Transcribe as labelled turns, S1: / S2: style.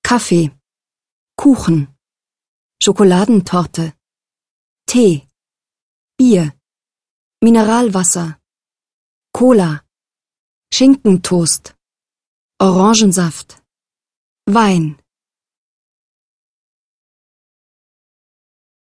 S1: Kaffee, Kuchen, Schokoladentorte, Tee, Bier, Mineralwasser, Cola, Schinkentoast, Orangensaft, Wein.